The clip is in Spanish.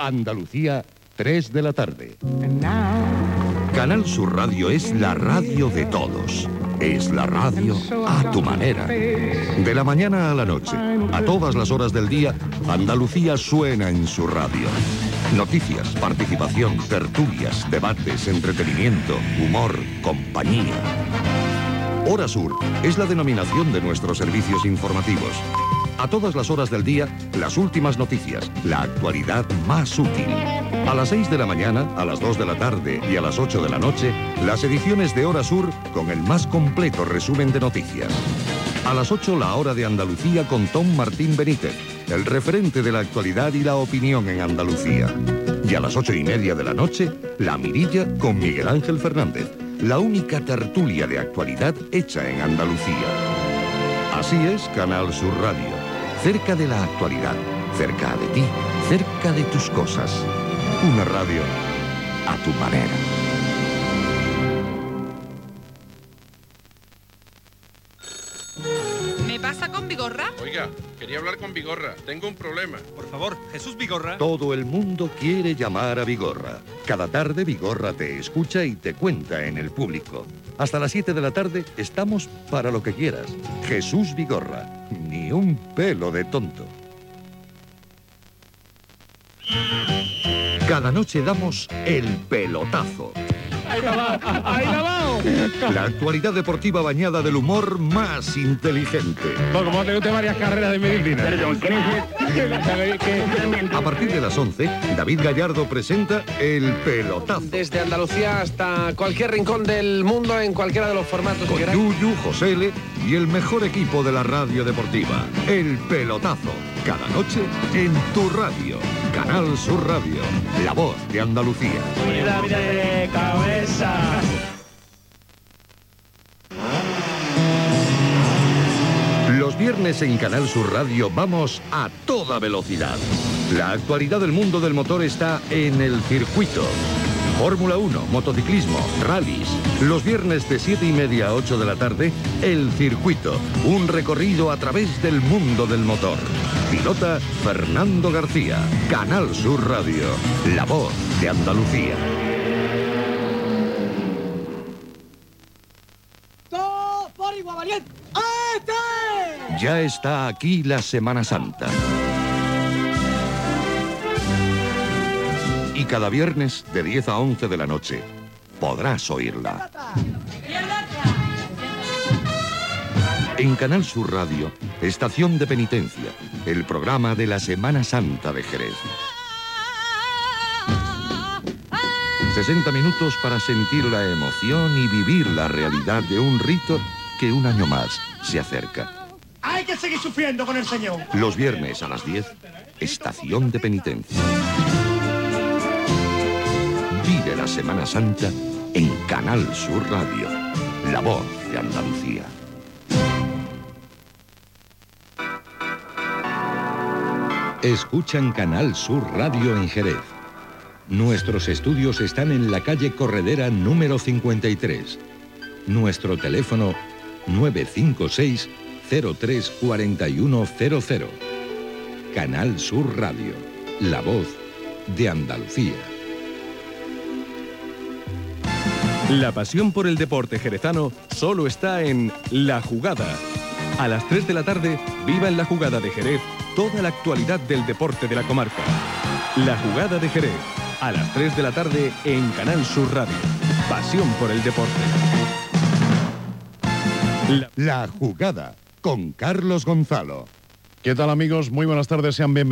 Andalucía, 3 de la tarde. Canal Sur Radio es la radio de todos. Es la radio a tu manera. De la mañana a la noche, a todas las horas del día, Andalucía suena en su radio. Noticias, participación, tertulias, debates, entretenimiento, humor, compañía. Hora Sur es la denominación de nuestros servicios informativos. A todas las horas del día, las últimas noticias, la actualidad más útil. A las 6 de la mañana, a las 2 de la tarde y a las 8 de la noche, las ediciones de Hora Sur con el más completo resumen de noticias. A las 8, la hora de Andalucía con Tom Martín Benítez, el referente de la actualidad y la opinión en Andalucía. Y a las 8:30 de la noche, La Mirilla con Miguel Ángel Fernández, la única tertulia de actualidad hecha en Andalucía. Así es Canal Sur Radio, cerca de la actualidad, cerca de ti, cerca de tus cosas. Una radio a tu manera. ¿Me pasa con Vigorra? Oiga, quería hablar con Vigorra. Tengo un problema. Por favor, Jesús Vigorra. Todo el mundo quiere llamar a Vigorra. Cada tarde Vigorra te escucha y te cuenta en el público. Hasta las 7 de la tarde estamos para lo que quieras. Jesús Vigorra, ni un pelo de tonto. Cada noche damos el pelotazo. ¡Ahí la va! La actualidad deportiva bañada del humor más inteligente. Bueno, como te gustan varias carreras de medicina. Perdón, A partir de las 11, David Gallardo presenta el pelotazo. Desde Andalucía hasta cualquier rincón del mundo, en cualquiera de los formatos Con que queráis. Yuyu, José L. y el mejor equipo de la radio deportiva. El pelotazo. Cada noche en tu radio. Canal Sur Radio. La voz de Andalucía. Mira de cabeza. Los viernes en Canal Sur Radio vamos a toda velocidad. La actualidad del mundo del motor está en el circuito. Fórmula 1, motociclismo, rallies. Los viernes de 7:30 a 8 de la tarde, el circuito. Un recorrido a través del mundo del motor. Pilota Fernando García. Canal Sur Radio. La voz de Andalucía. ¡Todo por igual, valiente! Ya está aquí la Semana Santa. Y cada viernes de 10 a 11 de la noche podrás oírla. En Canal Sur Radio, Estación de Penitencia, el programa de la Semana Santa de Jerez. 60 minutos para sentir la emoción y vivir la realidad de un rito que un año más se acerca. Hay que seguir sufriendo con el Señor. Los viernes a las 10, Estación de Penitencia. Vive la Semana Santa en Canal Sur Radio, la voz de Andalucía. Escuchan Canal Sur Radio en Jerez. Nuestros estudios están en la calle Corredera número 53. Nuestro teléfono 956 03 4100. Canal Sur Radio, la voz de Andalucía. La pasión por el deporte jerezano solo está en La Jugada. A las 3 de la tarde, viva en La Jugada de Jerez toda la actualidad del deporte de la comarca. La Jugada de Jerez, a las 3 de la tarde en Canal Sur Radio. Pasión por el deporte. La Jugada con Carlos Gonzalo. ¿Qué tal, amigos? Muy buenas tardes, sean bienvenidos.